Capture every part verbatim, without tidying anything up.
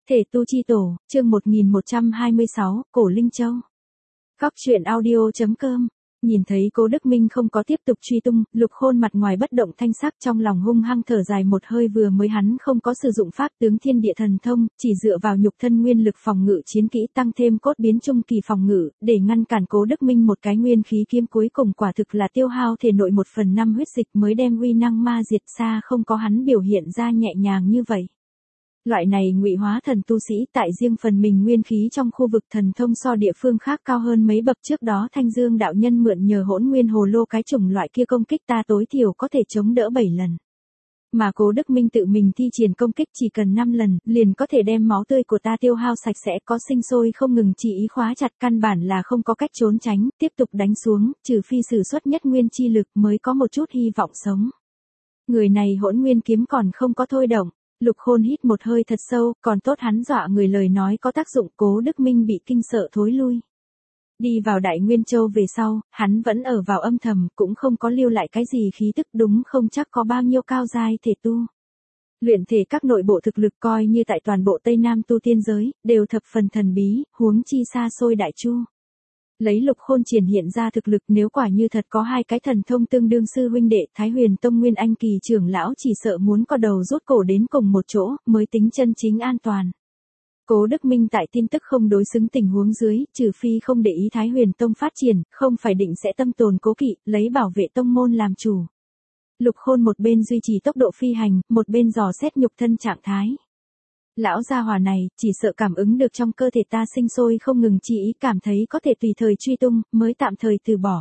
Thể tu chi tổ, chương một nghìn một trăm hai mươi sáu, Cổ Linh Châu. Góc truyện audio chấm com. Nhìn thấy Cố Đức Minh không có tiếp tục truy tung, Lục Khôn mặt ngoài bất động thanh sắc, trong lòng hung hăng thở dài một hơi. Vừa mới hắn không có sử dụng pháp tướng thiên địa thần thông, chỉ dựa vào nhục thân nguyên lực phòng ngự chiến kỹ tăng thêm cốt biến trung kỳ phòng ngự, để ngăn cản Cố Đức Minh một cái nguyên khí kiếm cuối cùng quả thực là tiêu hao thể nội một phần năm huyết dịch mới đem uy năng ma diệt, xa không có hắn biểu hiện ra nhẹ nhàng như vậy. Loại này ngụy hóa thần tu sĩ tại riêng phần mình nguyên khí trong khu vực thần thông so địa phương khác cao hơn mấy bậc. Trước đó Thanh Dương đạo nhân mượn nhờ Hỗn Nguyên Hồ Lô cái chủng loại kia công kích ta tối thiểu có thể chống đỡ bảy lần. Mà Cố Đức Minh tự mình thi triển công kích chỉ cần năm lần, liền có thể đem máu tươi của ta tiêu hao sạch sẽ, có sinh sôi không ngừng, chỉ ý khóa chặt, căn bản là không có cách trốn tránh, tiếp tục đánh xuống, trừ phi sử xuất nhất nguyên chi lực mới có một chút hy vọng sống. Người này Hỗn Nguyên kiếm còn không có thôi động. Lục Khôn hít một hơi thật sâu, còn tốt hắn dọa người lời nói có tác dụng. Cố Đức Minh bị kinh sợ thối lui. Đi vào Đại Nguyên Châu về sau, hắn vẫn ở vào âm thầm, cũng không có lưu lại cái gì khí tức, đúng không chắc có bao nhiêu cao giai thể tu. Luyện thể các nội bộ thực lực coi như tại toàn bộ Tây Nam tu tiên giới, đều thập phần thần bí, huống chi xa xôi Đại Chu. Lấy Lục Khôn triển hiện ra thực lực, nếu quả như thật có hai cái thần thông tương đương sư huynh đệ, Thái Huyền Tông Nguyên Anh kỳ trưởng lão chỉ sợ muốn co đầu rút cổ đến cùng một chỗ, mới tính chân chính an toàn. Cố Đức Minh tại tin tức không đối xứng tình huống dưới, trừ phi không để ý Thái Huyền Tông phát triển, không phải định sẽ tâm tồn cố kỵ, lấy bảo vệ tông môn làm chủ. Lục Khôn một bên duy trì tốc độ phi hành, một bên dò xét nhục thân trạng thái. Lão gia hỏa này, chỉ sợ cảm ứng được trong cơ thể ta sinh sôi không ngừng, chỉ ý cảm thấy có thể tùy thời truy tung, mới tạm thời từ bỏ.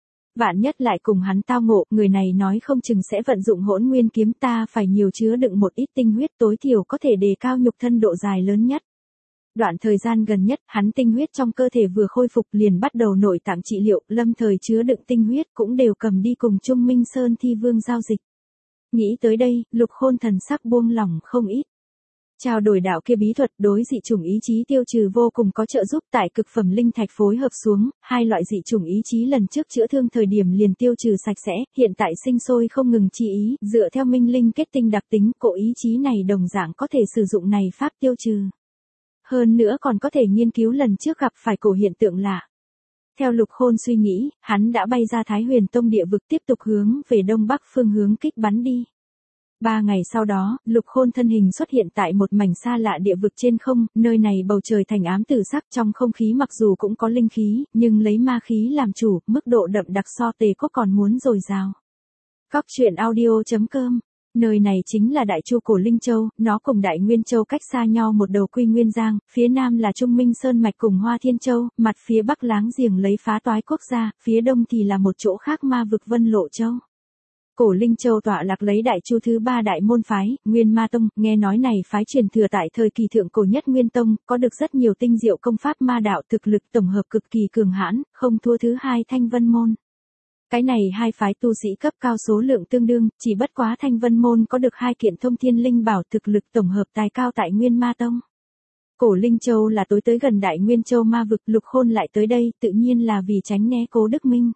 Vạn nhất lại cùng hắn tao ngộ, người này nói không chừng sẽ vận dụng Hỗn Nguyên kiếm, ta phải nhiều chứa đựng một ít tinh huyết, tối thiểu có thể đề cao nhục thân độ dài lớn nhất. Đoạn thời gian gần nhất, hắn tinh huyết trong cơ thể vừa khôi phục liền bắt đầu nội tạng trị liệu, lâm thời chứa đựng tinh huyết cũng đều cầm đi cùng Trung Minh Sơn Thi Vương giao dịch. Nghĩ tới đây, Lục Khôn thần sắc buông lỏng không ít. Trao đổi đạo kia bí thuật đối dị chủng ý chí tiêu trừ vô cùng có trợ giúp, tại cực phẩm linh thạch phối hợp xuống, hai loại dị chủng ý chí lần trước chữa thương thời điểm liền tiêu trừ sạch sẽ, hiện tại sinh sôi không ngừng chi ý, dựa theo minh linh kết tinh đặc tính, cỗ ý chí này đồng dạng có thể sử dụng này pháp tiêu trừ. Hơn nữa còn có thể nghiên cứu lần trước gặp phải cổ hiện tượng lạ. Theo Lục Khôn suy nghĩ, hắn đã bay ra Thái Huyền Tông địa vực, tiếp tục hướng về đông bắc phương hướng kích bắn đi. Ba ngày sau đó, Lục Khôn thân hình xuất hiện tại một mảnh xa lạ địa vực trên không, nơi này bầu trời thành ám tử sắc, trong không khí mặc dù cũng có linh khí, nhưng lấy ma khí làm chủ, mức độ đậm đặc so Tề Quốc còn muốn dồi dào. Góc truyện audio chấm com. Nơi này chính là Đại Chu Cổ Linh Châu, nó cùng Đại Nguyên Châu cách xa nhau một đầu Quy Nguyên Giang, phía nam là Trung Minh Sơn Mạch cùng Hoa Thiên Châu, mặt phía bắc láng giềng lấy Phá Toái Quốc gia, phía đông thì là một chỗ khác ma vực Vân Lộ Châu. Cổ Linh Châu tọa lạc lấy Đại Chu thứ ba đại môn phái, Nguyên Ma Tông, nghe nói này phái truyền thừa tại thời kỳ thượng cổ nhất Nguyên Tông, có được rất nhiều tinh diệu công pháp ma đạo, thực lực tổng hợp cực kỳ cường hãn, không thua thứ hai Thanh Vân Môn. Cái này hai phái tu sĩ cấp cao số lượng tương đương, chỉ bất quá Thanh Vân Môn có được hai kiện thông thiên linh bảo, thực lực tổng hợp tài cao tại Nguyên Ma Tông. Cổ Linh Châu là tối tới gần Đại Nguyên Châu ma vực, Lục Khôn lại tới đây, tự nhiên là vì tránh né Cố Đức Minh.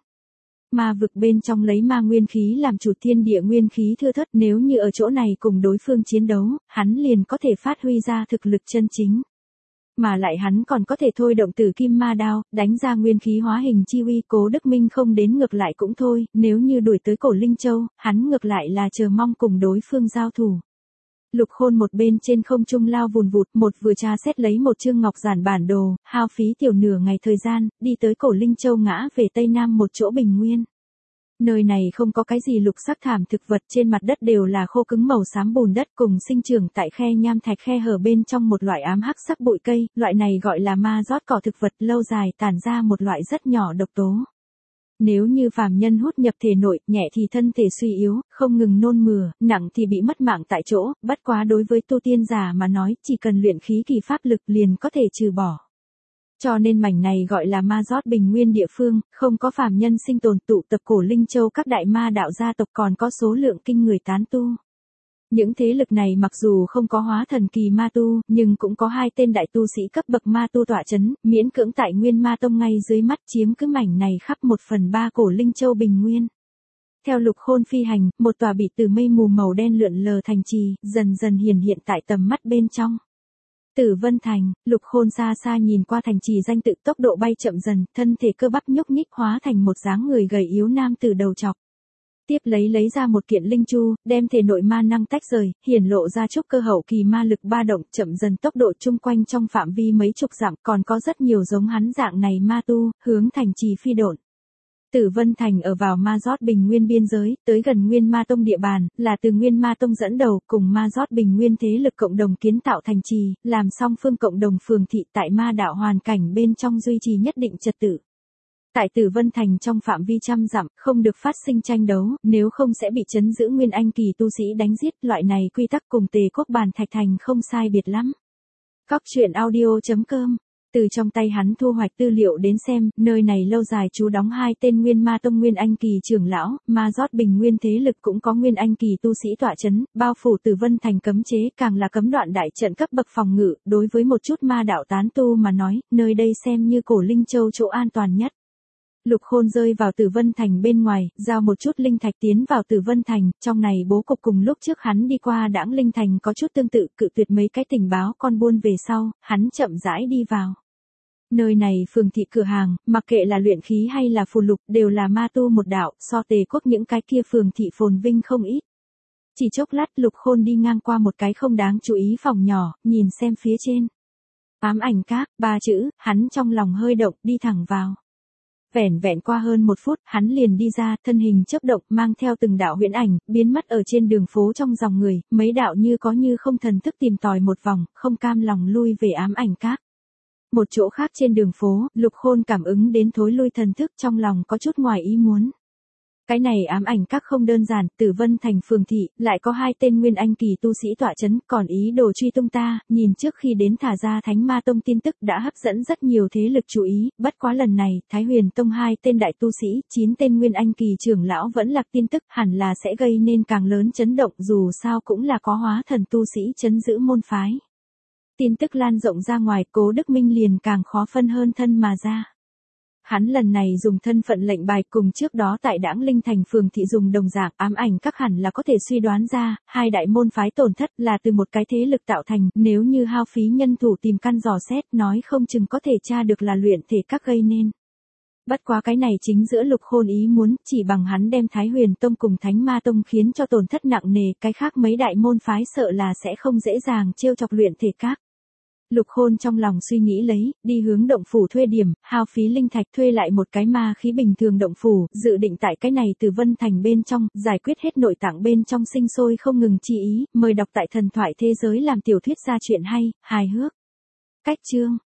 Ma vực bên trong lấy ma nguyên khí làm chủ, thiên địa nguyên khí thưa thớt, nếu như ở chỗ này cùng đối phương chiến đấu, hắn liền có thể phát huy ra thực lực chân chính. Mà lại hắn còn có thể thôi động Tử Kim Ma Đao, đánh ra nguyên khí hóa hình chi uy. Cố Đức Minh không đến ngược lại cũng thôi, nếu như đuổi tới Cổ Linh Châu, hắn ngược lại là chờ mong cùng đối phương giao thủ. Lục Khôn một bên trên không trung lao vùn vụt, một vừa tra xét lấy một chương ngọc giản bản đồ, hao phí tiểu nửa ngày thời gian, đi tới Cổ Linh Châu ngã về tây nam một chỗ bình nguyên. Nơi này không có cái gì lục sắc thảm thực vật, trên mặt đất đều là khô cứng màu xám bùn đất, cùng sinh trưởng tại khe nham thạch khe hở bên trong một loại ám hắc sắc bụi cây, loại này gọi là ma rót cỏ thực vật, lâu dài tản ra một loại rất nhỏ độc tố. Nếu như phàm nhân hút nhập thể nội, nhẹ thì thân thể suy yếu, không ngừng nôn mửa, nặng thì bị mất mạng tại chỗ, bất quá đối với tu tiên giả mà nói, chỉ cần luyện khí kỳ pháp lực liền có thể trừ bỏ. Cho nên mảnh này gọi là ma rót bình nguyên địa phương, không có phàm nhân sinh tồn, tụ tập Cổ Linh Châu các đại ma đạo gia tộc, còn có số lượng kinh người tán tu. Những thế lực này mặc dù không có hóa thần kỳ ma tu, nhưng cũng có hai tên đại tu sĩ cấp bậc ma tu tọa chấn, miễn cưỡng tại Nguyên Ma Tông ngay dưới mắt chiếm cứ mảnh này khắp một phần ba Cổ Linh Châu bình nguyên. Theo Lục Khôn phi hành, một tòa bị từ mây mù màu đen lượn lờ thành trì, dần dần hiển hiện tại tầm mắt bên trong. Tử Vân Thành, Lục Khôn xa xa nhìn qua thành trì danh tự, tốc độ bay chậm dần, thân thể cơ bắp nhúc nhích hóa thành một dáng người gầy yếu nam tử đầu trọc. Tiếp lấy lấy ra một kiện linh chu, đem thể nội ma năng tách rời, hiển lộ ra trúc cơ hậu kỳ ma lực ba động, chậm dần tốc độ chung quanh trong phạm vi mấy chục dặm, còn có rất nhiều giống hắn dạng này ma tu, hướng thành trì phi độn. Tử Vân Thành ở vào Ma Rót Bình Nguyên biên giới, tới gần Nguyên Ma Tông địa bàn, là từ Nguyên Ma Tông dẫn đầu, cùng Ma Rót Bình Nguyên thế lực cộng đồng kiến tạo thành trì, làm song phương cộng đồng phường thị tại ma đạo hoàn cảnh bên trong duy trì nhất định trật tự. Tại Tử Vân Thành trong phạm vi trăm dặm, không được phát sinh tranh đấu, nếu không sẽ bị trấn giữ Nguyên Anh kỳ tu sĩ đánh giết, loại này quy tắc cùng Tề Quốc Bàn Thạch Thành không sai biệt lắm. Cóc truyện audio chấm com. Từ trong tay hắn thu hoạch tư liệu đến xem, nơi này lâu dài trú đóng hai tên Nguyên Ma Tông Nguyên Anh kỳ trưởng lão, Ma Rót Bình Nguyên thế lực cũng có Nguyên Anh kỳ tu sĩ tọa chấn, bao phủ Tử Vân Thành cấm chế, càng là cấm đoạn đại trận cấp bậc phòng ngự, đối với một chút ma đạo tán tu mà nói, nơi đây xem như Cổ Linh Châu chỗ an toàn nhất. Lục Khôn rơi vào Tử Vân Thành bên ngoài, giao một chút linh thạch tiến vào Tử Vân Thành, trong này bố cục cùng lúc trước hắn đi qua Đãng Linh Thành có chút tương tự, cự tuyệt mấy cái tình báo con buôn về sau, hắn chậm rãi đi vào. Nơi này phường thị cửa hàng, mặc kệ là luyện khí hay là phù lục, đều là ma tu một đạo, so Tề Quốc những cái kia phường thị phồn vinh không ít. Chỉ chốc lát Lục Khôn đi ngang qua một cái không đáng chú ý phòng nhỏ, nhìn xem phía trên. Ám ảnh các, ba chữ, hắn trong lòng hơi động, đi thẳng vào. Vẻn vẹn qua hơn một phút, hắn liền đi ra, thân hình chớp động, mang theo từng đạo huyễn ảnh, biến mất ở trên đường phố trong dòng người, mấy đạo như có như không thần thức tìm tòi một vòng, không cam lòng lui về ám ảnh các. Một chỗ khác trên đường phố, Lục Khôn cảm ứng đến thối lui thần thức, trong lòng có chút ngoài ý muốn. Cái này ám ảnh các không đơn giản, Tử Vân Thành phường thị, lại có hai tên Nguyên Anh kỳ tu sĩ tọa chấn, còn ý đồ truy tung ta, nhìn trước khi đến thả ra Thánh Ma Tông tin tức đã hấp dẫn rất nhiều thế lực chú ý, bất quá lần này, Thái Huyền Tông hai tên đại tu sĩ, chín tên Nguyên Anh kỳ trưởng lão vẫn lạc tin tức, hẳn là sẽ gây nên càng lớn chấn động, dù sao cũng là có hóa thần tu sĩ trấn giữ môn phái. Tin tức lan rộng ra ngoài, Cố Đức Minh liền càng khó phân hơn thân mà ra. Hắn lần này dùng thân phận lệnh bài cùng trước đó tại Đãng Linh Thành phường thị dùng đồng dạng, ám ảnh các hẳn là có thể suy đoán ra, hai đại môn phái tổn thất là từ một cái thế lực tạo thành, nếu như hao phí nhân thủ tìm căn dò xét, nói không chừng có thể tra được là luyện thể các gây nên. Bất quá cái này chính giữa Lục Khôn ý muốn, chỉ bằng hắn đem Thái Huyền Tông cùng Thánh Ma Tông khiến cho tổn thất nặng nề, cái khác mấy đại môn phái sợ là sẽ không dễ dàng trêu chọc luyện thể các. Lục Khôn trong lòng suy nghĩ lấy, đi hướng động phủ thuê điểm, hao phí linh thạch thuê lại một cái ma khí bình thường động phủ, dự định tại cái này Tử Vân Thành bên trong, giải quyết hết nội tạng bên trong sinh sôi không ngừng chi ý, mời đọc tại Thần Thoại Thế Giới làm tiểu thuyết ra chuyện hay, hài hước. Cách chương